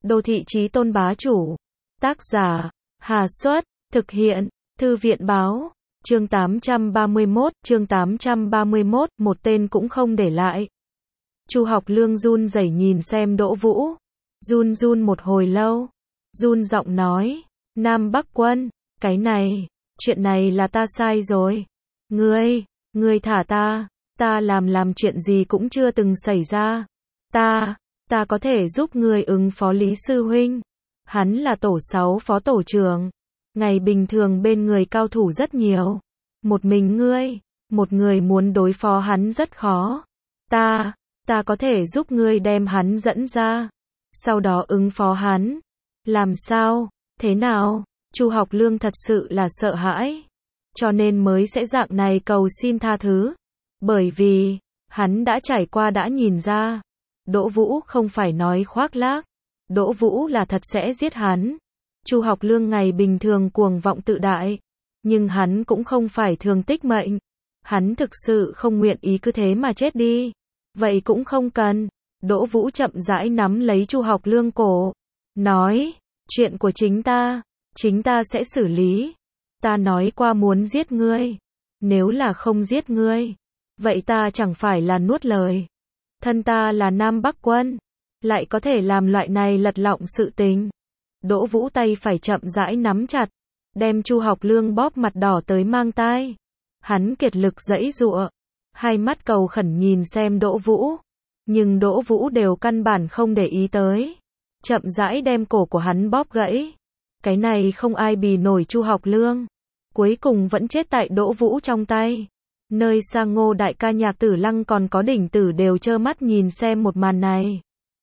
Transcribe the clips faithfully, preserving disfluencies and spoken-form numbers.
Đô thị chí tôn bá chủ. Tác giả, Hà Xuất, thực hiện, Thư viện báo, chương tám trăm ba mươi mốt, chương tám trăm ba mươi mốt, một tên cũng không để lại. Chu Học Lương run rẩy nhìn xem Đỗ Vũ, run run một hồi lâu, run giọng nói, Nam Bắc Quân, cái này, chuyện này là ta sai rồi. Ngươi, ngươi thả ta, ta làm làm chuyện gì cũng chưa từng xảy ra. Ta, ta có thể giúp ngươi ứng phó Lý Sư Huynh. Hắn là tổ sáu phó tổ trưởng. Ngày bình thường bên người cao thủ rất nhiều. Một mình ngươi, một người muốn đối phó hắn rất khó. Ta, ta có thể giúp ngươi đem hắn dẫn ra. Sau đó ứng phó hắn. Làm sao, thế nào? Chu Học Lương thật sự là sợ hãi. Cho nên mới sẽ dạng này cầu xin tha thứ. Bởi vì, hắn đã trải qua đã nhìn ra. Đỗ Vũ không phải nói khoác lác. Đỗ Vũ là thật sẽ giết hắn. Chu Học Lương ngày bình thường cuồng vọng tự đại. Nhưng hắn cũng không phải thường tích mệnh. Hắn thực sự không nguyện ý cứ thế mà chết đi. Vậy cũng không cần. Đỗ Vũ chậm rãi nắm lấy Chu Học Lương cổ. Nói, chuyện của chính ta, chính ta sẽ xử lý. Ta nói qua muốn giết ngươi. Nếu là không giết ngươi, vậy ta chẳng phải là nuốt lời. Thân ta là Nam Bắc Quân, lại có thể làm loại này lật lọng sự tình. Đỗ Vũ tay phải chậm rãi nắm chặt, đem Chu Học Lương bóp mặt đỏ tới mang tai. Hắn kiệt lực giãy giụa, hai mắt cầu khẩn nhìn xem Đỗ Vũ, nhưng Đỗ Vũ đều căn bản không để ý tới, chậm rãi đem cổ của hắn bóp gãy. Cái này không ai bì nổi Chu Học Lương, cuối cùng vẫn chết tại Đỗ Vũ trong tay. Nơi xa Ngô đại ca Nhạc Tử Lăng còn có Đỉnh Tử đều trơ mắt nhìn xem một màn này.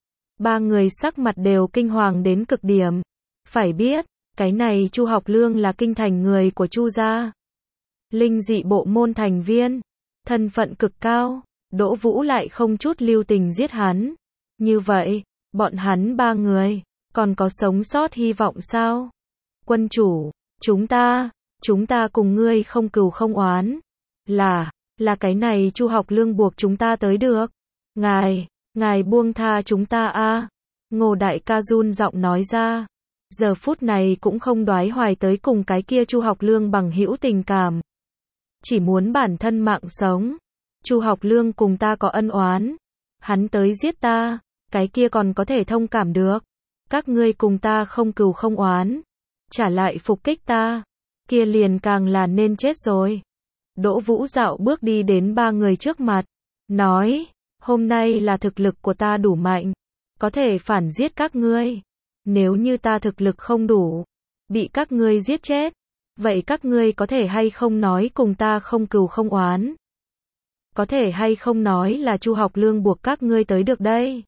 Ba người sắc mặt đều kinh hoàng đến cực điểm. Phải biết, cái này Chu Học Lương là kinh thành người của Chu gia. Linh dị bộ môn thành viên, thân phận cực cao, Đỗ Vũ lại không chút lưu tình giết hắn. Như vậy, bọn hắn ba người, còn có sống sót hy vọng sao? Quân chủ, chúng ta, chúng ta cùng ngươi không cừu không oán. Là, là cái này Chu Học Lương buộc chúng ta tới được. Ngài, ngài buông tha chúng ta a. Ngô đại ca run giọng nói ra. Giờ phút này cũng không đoái hoài tới cùng cái kia Chu Học Lương bằng hữu tình cảm. Chỉ muốn bản thân mạng sống. Chu Học Lương cùng ta có ân oán. Hắn tới giết ta, cái kia còn có thể thông cảm được. Các ngươi cùng ta không cừu không oán. Trả lại phục kích ta, kia liền càng là nên chết rồi. Đỗ Vũ dạo bước đi đến ba người trước mặt, nói, hôm nay là thực lực của ta đủ mạnh, có thể phản giết các ngươi. Nếu như ta thực lực không đủ, bị các ngươi giết chết, vậy các ngươi có thể hay không nói cùng ta không cừu không oán? Có thể hay không nói là Chu Học Lương buộc các ngươi tới được đây?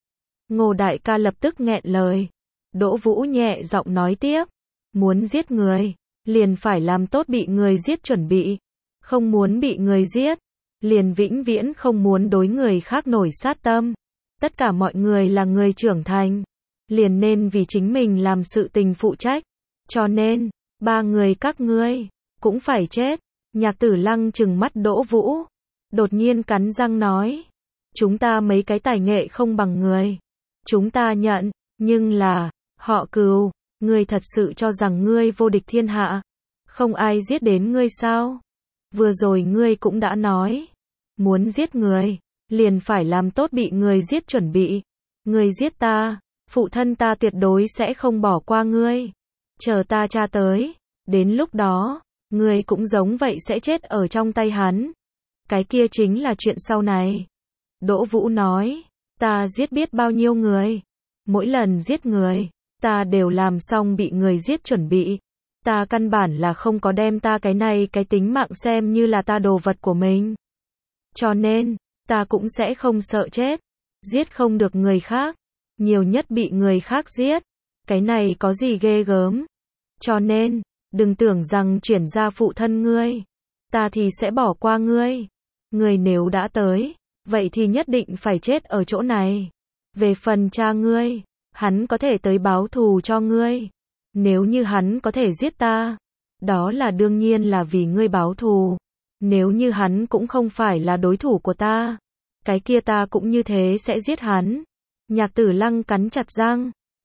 Ngô đại ca lập tức nghẹn lời. Đỗ Vũ nhẹ giọng nói tiếp, muốn giết người, liền phải làm tốt bị người giết chuẩn bị. Không muốn bị người giết, liền vĩnh viễn không muốn đối người khác nổi sát tâm. Tất cả mọi người là người trưởng thành, liền nên vì chính mình làm sự tình phụ trách. Cho nên, ba người các ngươi, cũng phải chết. Nhạc Tử Lăng trừng mắt Đỗ Vũ, đột nhiên cắn răng nói, chúng ta mấy cái tài nghệ không bằng người. Chúng ta nhận, nhưng là, họ Cừu, ngươi thật sự cho rằng ngươi vô địch thiên hạ, không ai giết đến ngươi sao? Vừa rồi ngươi cũng đã nói, muốn giết người, liền phải làm tốt bị người giết chuẩn bị. Ngươi giết ta, phụ thân ta tuyệt đối sẽ không bỏ qua ngươi. Chờ ta tra tới, đến lúc đó, ngươi cũng giống vậy sẽ chết ở trong tay hắn. Cái kia chính là chuyện sau này. Đỗ Vũ nói, ta giết biết bao nhiêu người. Mỗi lần giết người, ta đều làm xong bị người giết chuẩn bị. Ta căn bản là không có đem ta cái này cái tính mạng xem như là ta đồ vật của mình. Cho nên, ta cũng sẽ không sợ chết. Giết không được người khác, nhiều nhất bị người khác giết. Cái này có gì ghê gớm. Cho nên, đừng tưởng rằng chuyển ra phụ thân ngươi, ta thì sẽ bỏ qua ngươi. Ngươi nếu đã tới, vậy thì nhất định phải chết ở chỗ này. Về phần cha ngươi, hắn có thể tới báo thù cho ngươi. Nếu như hắn có thể giết ta, đó là đương nhiên là vì ngươi báo thù. Nếu như hắn cũng không phải là đối thủ của ta, cái kia ta cũng như thế sẽ giết hắn. Nhạc Tử Lăng cắn chặt răng,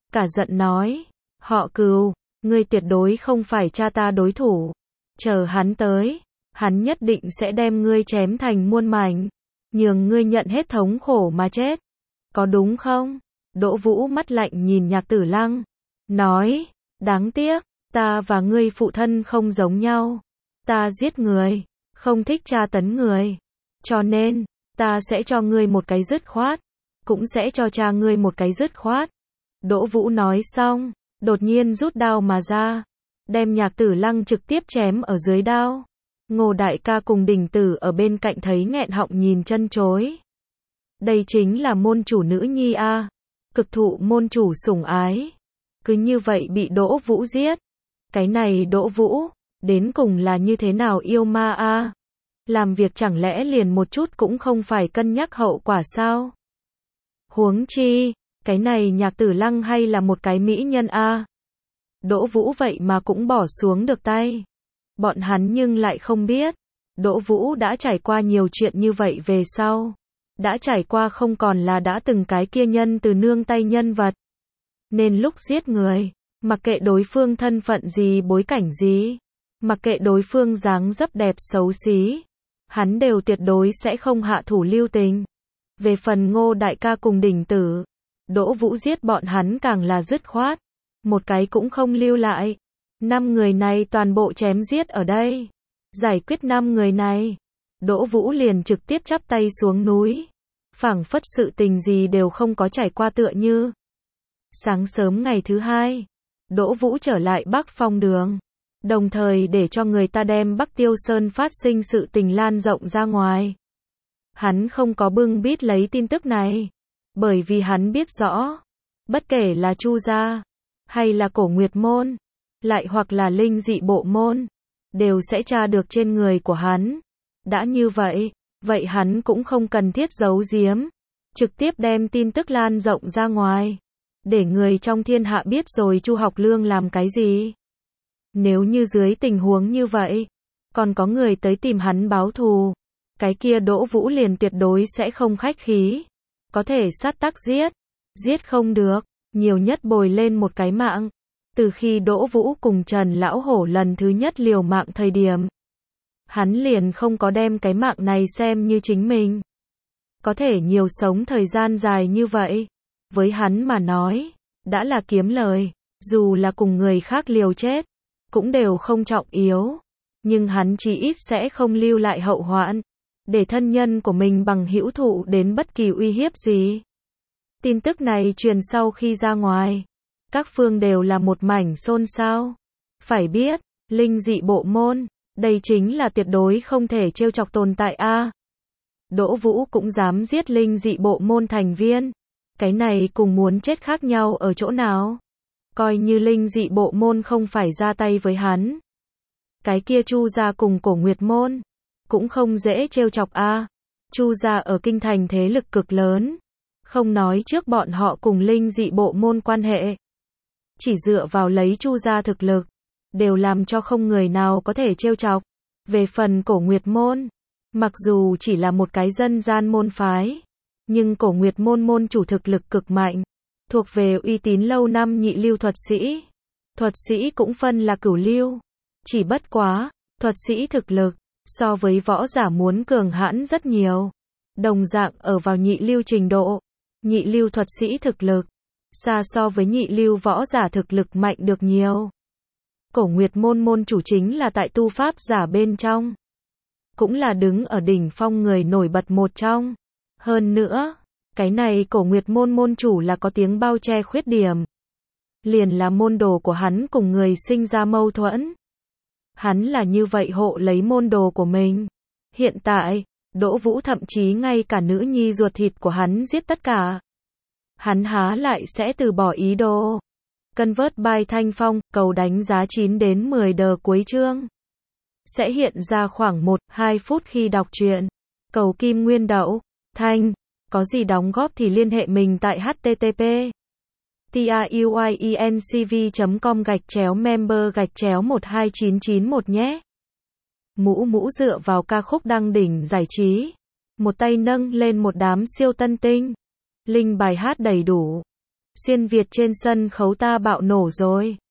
cả giận nói, họ Cừu, ngươi tuyệt đối không phải cha ta đối thủ. Chờ hắn tới, hắn nhất định sẽ đem ngươi chém thành muôn mảnh, nhường ngươi nhận hết thống khổ mà chết. Có đúng không? Đỗ Vũ mắt lạnh nhìn Nhạc Tử Lăng, nói, đáng tiếc, ta và ngươi phụ thân không giống nhau. Ta giết người, không thích tra tấn người. Cho nên, ta sẽ cho ngươi một cái dứt khoát, cũng sẽ cho cha ngươi một cái dứt khoát. Đỗ Vũ nói xong, đột nhiên rút đao mà ra, đem Nhạc Tử Lăng trực tiếp chém ở dưới đao. Ngô đại ca cùng Đình Tử ở bên cạnh thấy nghẹn họng nhìn chân chối. Đây chính là môn chủ nữ nhi a, cực thụ môn chủ sủng ái. Cứ như vậy bị Đỗ Vũ giết. Cái này Đỗ Vũ, đến cùng là như thế nào yêu ma a? Làm việc chẳng lẽ liền một chút cũng không phải cân nhắc hậu quả sao? Huống chi, cái này Nhạc Tử Lăng hay là một cái mỹ nhân a? Đỗ Vũ vậy mà cũng bỏ xuống được tay. Bọn hắn nhưng lại không biết, Đỗ Vũ đã trải qua nhiều chuyện như vậy về sau. Đã trải qua không còn là đã từng cái kia nhân từ nương tay nhân vật. Nên lúc giết người, mặc kệ đối phương thân phận gì bối cảnh gì, mặc kệ đối phương dáng dấp đẹp xấu xí, hắn đều tuyệt đối sẽ không hạ thủ lưu tình. Về phần Ngô đại ca cùng Đình Tử, Đỗ Vũ giết bọn hắn càng là dứt khoát, một cái cũng không lưu lại. Năm người này toàn bộ chém giết ở đây. Giải quyết năm người này, Đỗ Vũ liền trực tiếp chắp tay xuống núi, phảng phất sự tình gì đều không có trải qua tựa như. Sáng sớm ngày thứ hai, Đỗ Vũ trở lại Bắc Phong Đường, đồng thời để cho người ta đem Bắc Tiêu Sơn phát sinh sự tình lan rộng ra ngoài. Hắn không có bưng bít lấy tin tức này, bởi vì hắn biết rõ, bất kể là Chu gia, hay là Cổ Nguyệt môn, lại hoặc là Linh Dị bộ môn, đều sẽ tra được trên người của hắn. Đã như vậy, vậy hắn cũng không cần thiết giấu giếm, trực tiếp đem tin tức lan rộng ra ngoài, để người trong thiên hạ biết rồi Chu Học Lương làm cái gì. Nếu như dưới tình huống như vậy, còn có người tới tìm hắn báo thù, cái kia Đỗ Vũ liền tuyệt đối sẽ không khách khí. Có thể sát tắc giết, giết không được, nhiều nhất bồi lên một cái mạng. Từ khi Đỗ Vũ cùng Trần Lão Hổ lần thứ nhất liều mạng thời điểm, hắn liền không có đem cái mạng này xem như chính mình. Có thể nhiều sống thời gian dài như vậy, với hắn mà nói, đã là kiếm lời, dù là cùng người khác liều chết, cũng đều không trọng yếu. Nhưng hắn chỉ ít sẽ không lưu lại hậu hoạn, để thân nhân của mình bằng hữu thụ đến bất kỳ uy hiếp gì. Tin tức này truyền sau khi ra ngoài, các phương đều là một mảnh xôn xao. Phải biết, Linh Dị bộ môn, đây chính là tuyệt đối không thể trêu chọc tồn tại a. Đỗ Vũ cũng dám giết Linh Dị bộ môn thành viên. Cái này cùng muốn chết khác nhau ở chỗ nào? Coi như Linh Dị bộ môn không phải ra tay với hắn, cái kia Chu gia cùng Cổ Nguyệt môn cũng không dễ trêu chọc a. Chu gia ở kinh thành thế lực cực lớn, không nói trước bọn họ cùng Linh Dị bộ môn quan hệ, chỉ dựa vào lấy Chu gia thực lực, đều làm cho không người nào có thể trêu chọc. Về phần Cổ Nguyệt môn, mặc dù chỉ là một cái dân gian môn phái, nhưng Cổ Nguyệt môn môn chủ thực lực cực mạnh, thuộc về uy tín lâu năm nhị lưu thuật sĩ. Thuật sĩ cũng phân là cửu lưu, chỉ bất quá, thuật sĩ thực lực so với võ giả muốn cường hãn rất nhiều. Đồng dạng ở vào nhị lưu trình độ, nhị lưu thuật sĩ thực lực xa so với nhị lưu võ giả thực lực mạnh được nhiều. Cổ Nguyệt môn môn chủ chính là tại tu pháp giả bên trong, cũng là đứng ở đỉnh phong người nổi bật một trong. Hơn nữa, cái này Cổ Nguyệt môn môn chủ là có tiếng bao che khuyết điểm, liền là môn đồ của hắn cùng người sinh ra mâu thuẫn. Hắn là như vậy hộ lấy môn đồ của mình. Hiện tại, Đỗ Vũ thậm chí ngay cả nữ nhi ruột thịt của hắn giết tất cả. Hắn há lại sẽ từ bỏ ý đồ. Convert by Thanh Phong, cầu đánh giá chín đến mười đờ cuối chương. Sẽ hiện ra khoảng một đến hai phút khi đọc truyện. Cầu Kim Nguyên Đậu, Thanh, có gì đóng góp thì liên hệ mình tại http truyencv chấm com gạch chéo member gạch chéo một hai chín chín một nhé. Mũ mũ dựa vào ca khúc đăng đỉnh giải trí, một tay nâng lên một đám siêu tân tinh, link bài hát đầy đủ. Xuyên Việt trên sân khấu ta bạo nổ rồi.